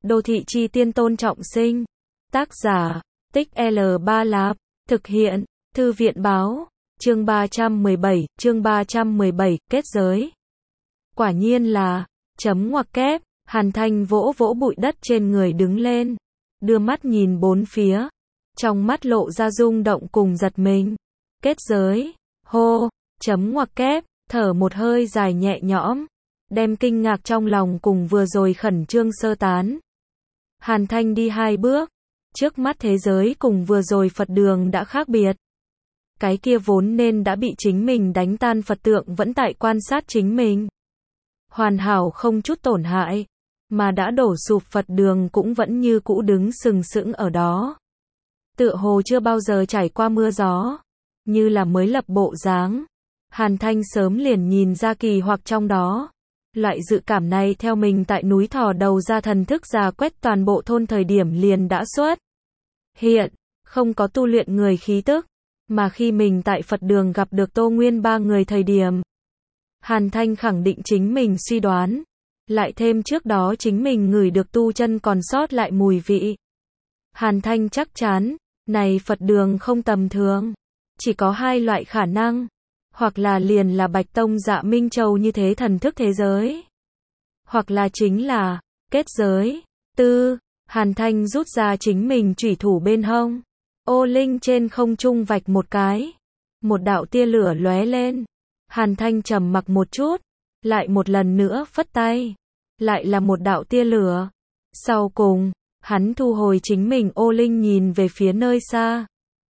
Đô thị chi tiên Tôn Trọng Sinh. Tác giả, Tích L3 Lạp. Thực hiện, Thư viện báo. Chương 317, kết giới. Quả nhiên là, chấm ngoặc kép, Hàn Thanh vỗ vỗ bụi đất trên người đứng lên. Đưa mắt nhìn bốn phía. Trong mắt lộ ra rung động cùng giật mình. Kết giới, hô, chấm ngoặc kép, thở một hơi dài nhẹ nhõm. Đem kinh ngạc trong lòng cùng vừa rồi khẩn trương sơ tán. Hàn Thanh đi 2 bước. Trước mắt thế giới cùng vừa rồi Phật đường đã khác biệt. Cái kia vốn nên đã bị chính mình đánh tan Phật tượng vẫn tại quan sát chính mình. Hoàn hảo không chút tổn hại. Mà đã đổ sụp Phật đường cũng vẫn như cũ đứng sừng sững ở đó. Tựa hồ chưa bao giờ trải qua mưa gió. Như là mới lập bộ dáng. Hàn Thanh sớm liền nhìn ra kỳ hoặc trong đó. Loại dự cảm này theo mình tại núi thò đầu ra thần thức ra quét toàn bộ thôn thời điểm liền đã xuất hiện, không có tu luyện người khí tức, mà khi mình tại Phật đường gặp được Tô Nguyên 3 người thời điểm, Hàn Thanh khẳng định chính mình suy đoán, lại thêm trước đó chính mình ngửi được tu chân còn sót lại mùi vị. Hàn Thanh chắc chắn, này Phật đường không tầm thường, chỉ có 2 loại khả năng. Hoặc là liền là Bạch Tông Dạ Minh Châu như thế thần thức thế giới. Hoặc là chính là kết giới. Hàn Thanh rút ra chính mình chủy thủ bên hông. Ô linh trên không trung vạch một cái. Một đạo tia lửa lóe lên. Hàn Thanh trầm mặc một chút. Lại một lần nữa phất tay. Lại là một đạo tia lửa. Sau cùng, hắn thu hồi chính mình ô linh nhìn về phía nơi xa.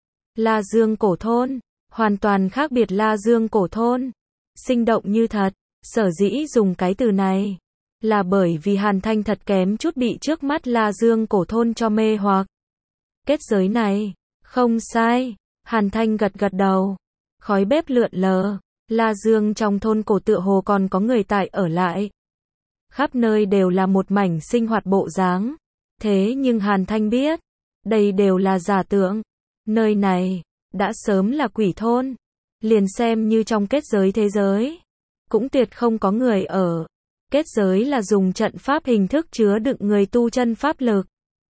La Dương cổ thôn. Hoàn toàn khác biệt La Dương cổ thôn. Sinh động như thật. Sở dĩ dùng cái từ này là bởi vì Hàn Thanh thật kém chút bị trước mắt La Dương cổ thôn cho mê hoặc. Kết giới này, không sai. Hàn Thanh gật gật đầu. Khói bếp lượn lờ. La Dương trong thôn cổ tựa hồ còn có người tại ở lại. Khắp nơi đều là một mảnh sinh hoạt bộ dáng. Thế nhưng Hàn Thanh biết, đây đều là giả tượng. Nơi này đã sớm là quỷ thôn. Liền xem như trong kết giới thế giới, cũng tuyệt không có người ở. Kết giới là dùng trận pháp hình thức chứa đựng người tu chân pháp lực.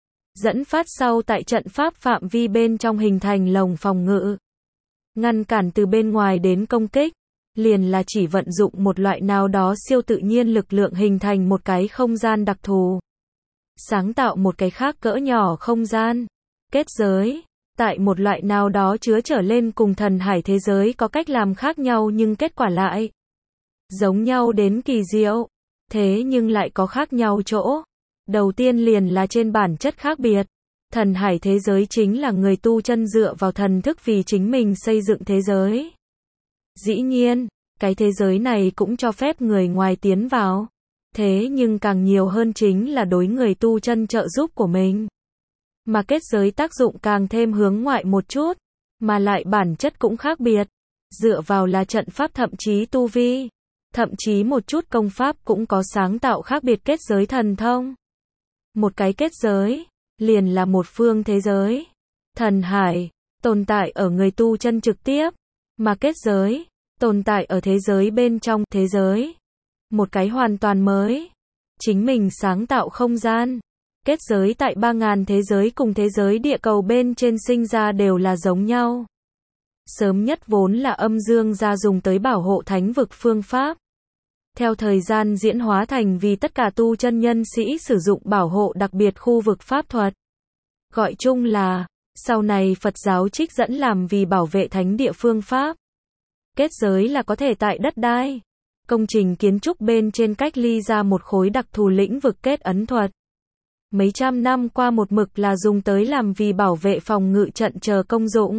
Dẫn phát sau tại trận pháp phạm vi bên trong hình thành lồng phòng ngự. Ngăn cản từ bên ngoài đến công kích. Liền là chỉ vận dụng một loại nào đó siêu tự nhiên lực lượng hình thành một cái không gian đặc thù. Sáng tạo một cái khác cỡ nhỏ không gian. Kết giới. Tại một loại nào đó chứa trở lên cùng thần hải thế giới có cách làm khác nhau nhưng kết quả lại giống nhau đến kỳ diệu. Thế nhưng lại có khác nhau chỗ. Đầu tiên liền là trên bản chất khác biệt. Thần hải thế giới chính là người tu chân dựa vào thần thức vì chính mình xây dựng thế giới. Dĩ nhiên, cái thế giới này cũng cho phép người ngoài tiến vào. Thế nhưng càng nhiều hơn chính là đối người tu chân trợ giúp của mình. Mà kết giới tác dụng càng thêm hướng ngoại một chút, mà lại bản chất cũng khác biệt. Dựa vào là trận pháp thậm chí tu vi, thậm chí một chút công pháp cũng có sáng tạo khác biệt kết giới thần thông. Một cái kết giới, liền là một phương thế giới. Thần hải, tồn tại ở người tu chân trực tiếp, mà kết giới, tồn tại ở thế giới bên trong thế giới. Một cái hoàn toàn mới, chính mình sáng tạo không gian. Kết giới tại 3.000 thế giới cùng thế giới địa cầu bên trên sinh ra đều là giống nhau. Sớm nhất vốn là âm dương gia dùng tới bảo hộ thánh vực phương pháp. Theo thời gian diễn hóa thành vì tất cả tu chân nhân sĩ sử dụng bảo hộ đặc biệt khu vực pháp thuật. Gọi chung là, sau này Phật giáo trích dẫn làm vì bảo vệ thánh địa phương pháp. Kết giới là có thể tại đất đai, công trình kiến trúc bên trên cách ly ra một khối đặc thù lĩnh vực kết ấn thuật. Mấy trăm năm qua một mực là dùng tới làm vì bảo vệ phòng ngự trận chờ công dụng.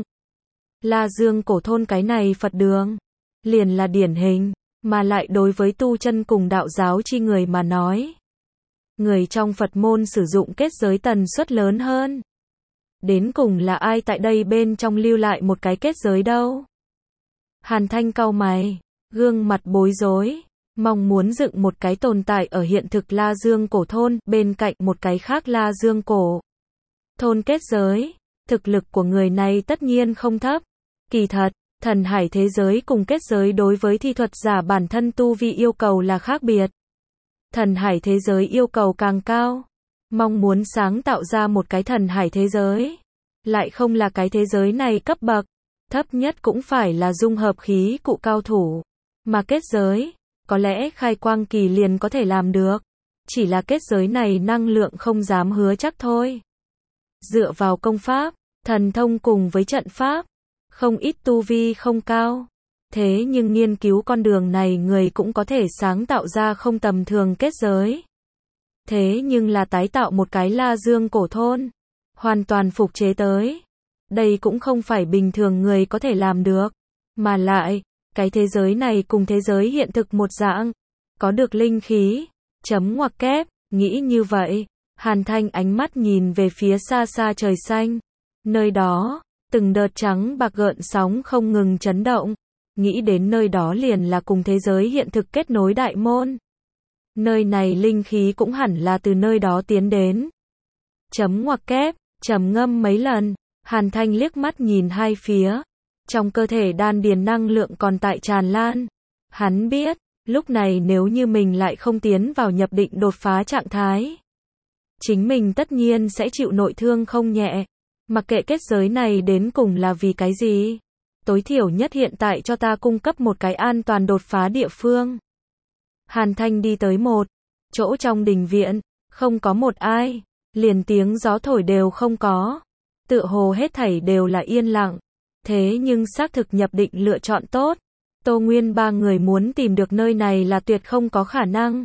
La Dương cổ thôn cái này Phật đường, liền là điển hình, mà lại đối với tu chân cùng đạo giáo chi người mà nói. Người trong Phật môn sử dụng kết giới tần suất lớn hơn. Đến cùng là ai tại đây bên trong lưu lại một cái kết giới đâu? Hàn Thanh cau mày, gương mặt bối rối. Mong muốn dựng một cái tồn tại ở hiện thực La Dương cổ thôn, bên cạnh một cái khác La Dương cổ thôn kết giới. Thực lực của người này tất nhiên không thấp. Kỳ thật, thần hải thế giới cùng kết giới đối với thi thuật giả bản thân tu vi yêu cầu là khác biệt. Thần hải thế giới yêu cầu càng cao. mong muốn sáng tạo ra một cái thần hải thế giới. Lại không là cái thế giới này cấp bậc, thấp nhất cũng phải là dung hợp khí cụ cao thủ. Mà kết giới, có lẽ khai quang kỳ liền có thể làm được. Chỉ là kết giới này năng lượng không dám hứa chắc thôi. Dựa vào công pháp, thần thông cùng với trận pháp, không ít tu vi không cao. Thế nhưng nghiên cứu con đường này người cũng có thể sáng tạo ra không tầm thường kết giới. Thế nhưng là tái tạo một cái La Dương cổ thôn, hoàn toàn phục chế tới. Đây cũng không phải bình thường người có thể làm được. Mà lại, cái thế giới này cùng thế giới hiện thực một dạng, có được linh khí. Chấm ngoặc kép, nghĩ như vậy, Hàn Thanh ánh mắt nhìn về phía xa xa trời xanh. Nơi đó, từng đợt trắng bạc gợn sóng không ngừng chấn động. Nghĩ đến nơi đó liền là cùng thế giới hiện thực kết nối đại môn. Nơi này linh khí cũng hẳn là từ nơi đó tiến đến. Chấm ngoặc kép, trầm ngâm mấy lần, Hàn Thanh liếc mắt nhìn hai phía. Trong cơ thể đan điền năng lượng còn tại tràn lan. Hắn biết, lúc này nếu như mình lại không tiến vào nhập định đột phá trạng thái, chính mình tất nhiên sẽ chịu nội thương không nhẹ. Mặc kệ kết giới này đến cùng là vì cái gì, tối thiểu nhất hiện tại cho ta cung cấp một cái an toàn đột phá địa phương. Hàn Thanh đi tới một chỗ trong đình viện, không có một ai, liền tiếng gió thổi đều không có. Tựa hồ hết thảy đều là yên lặng. Thế nhưng xác thực nhập định lựa chọn tốt. Tô Nguyên ba người muốn tìm được nơi này là tuyệt không có khả năng.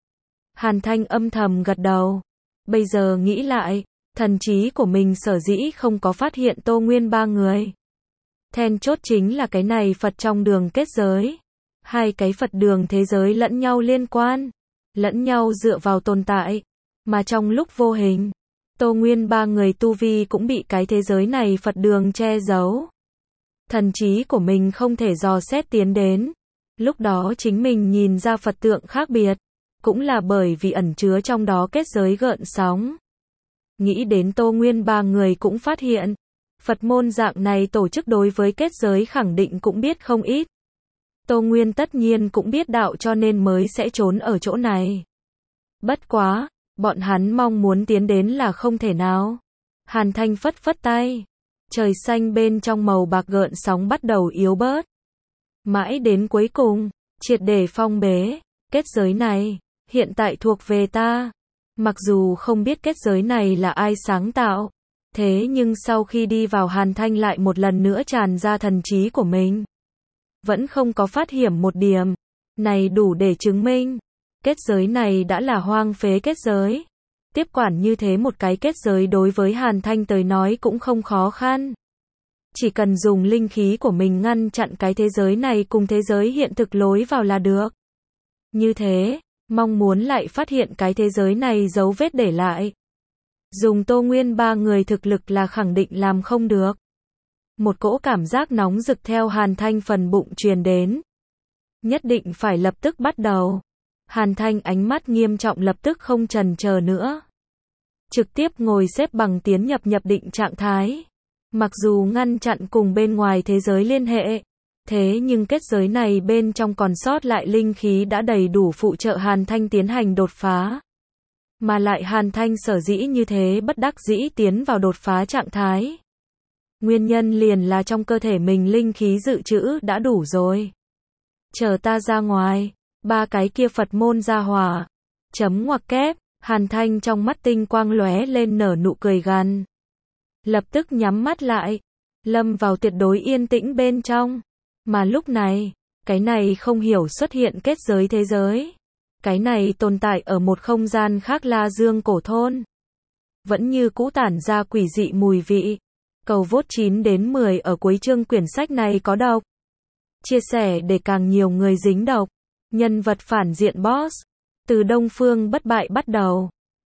Hàn Thanh âm thầm gật đầu. Bây giờ nghĩ lại, thần trí của mình sở dĩ không có phát hiện Tô Nguyên ba người. Then chốt chính là cái này Phật trong đường kết giới. Hai cái Phật đường thế giới lẫn nhau liên quan, lẫn nhau dựa vào tồn tại. Mà trong lúc vô hình, Tô Nguyên ba người tu vi cũng bị cái thế giới này Phật đường che giấu. Thần trí của mình không thể dò xét tiến đến. Lúc đó chính mình nhìn ra Phật tượng khác biệt, cũng là bởi vì ẩn chứa trong đó kết giới gợn sóng. Nghĩ đến Tô Nguyên ba người cũng phát hiện, Phật môn dạng này tổ chức đối với kết giới khẳng định cũng biết không ít. Tô Nguyên tất nhiên cũng biết đạo cho nên mới sẽ trốn ở chỗ này. Bất quá, bọn hắn mong muốn tiến đến là không thể nào. Hàn Thanh phất phất tay. Trời xanh bên trong màu bạc gợn sóng bắt đầu yếu bớt. Mãi đến cuối cùng, triệt để phong bế. Kết giới này, hiện tại thuộc về ta. Mặc dù không biết kết giới này là ai sáng tạo. Thế nhưng sau khi đi vào Hàn Thanh lại một lần nữa tràn ra thần trí của mình. Vẫn không có phát hiện một điểm. Này đủ để chứng minh. Kết giới này đã là hoang phế kết giới. Tiếp quản như thế một cái kết giới đối với Hàn Thanh tới nói cũng không khó khăn. Chỉ cần dùng linh khí của mình ngăn chặn cái thế giới này cùng thế giới hiện thực lối vào là được. Như thế, mong muốn lại phát hiện cái thế giới này dấu vết để lại. Dùng Tô Nguyên ba người thực lực là khẳng định làm không được. Một cỗ cảm giác nóng rực theo Hàn Thanh phần bụng truyền đến. Nhất định phải lập tức bắt đầu. Hàn Thanh ánh mắt nghiêm trọng lập tức không chần chờ nữa. Trực tiếp ngồi xếp bằng tiến nhập định trạng thái. Mặc dù ngăn chặn cùng bên ngoài thế giới liên hệ, thế nhưng kết giới này bên trong còn sót lại linh khí đã đầy đủ phụ trợ Hàn Thanh tiến hành đột phá. Mà lại Hàn Thanh sở dĩ như thế bất đắc dĩ tiến vào đột phá trạng thái. Nguyên nhân liền là trong cơ thể mình linh khí dự trữ đã đủ rồi. Chờ ta ra ngoài, ba cái kia Phật môn ra hỏa. Chấm ngoặc kép, Hàn Thanh trong mắt tinh quang lóe lên nở nụ cười gằn. Lập tức nhắm mắt lại, lâm vào tuyệt đối yên tĩnh bên trong. Mà lúc này, cái này không hiểu xuất hiện kết giới thế giới. Cái này tồn tại ở một không gian khác La Dương cổ thôn. Vẫn như cũ tản ra quỷ dị mùi vị. Cầu vote 9 đến 10 ở cuối chương quyển sách này có độc. Chia sẻ để càng nhiều người dính độc. Nhân vật phản diện boss. Từ Đông Phương bất bại bắt đầu.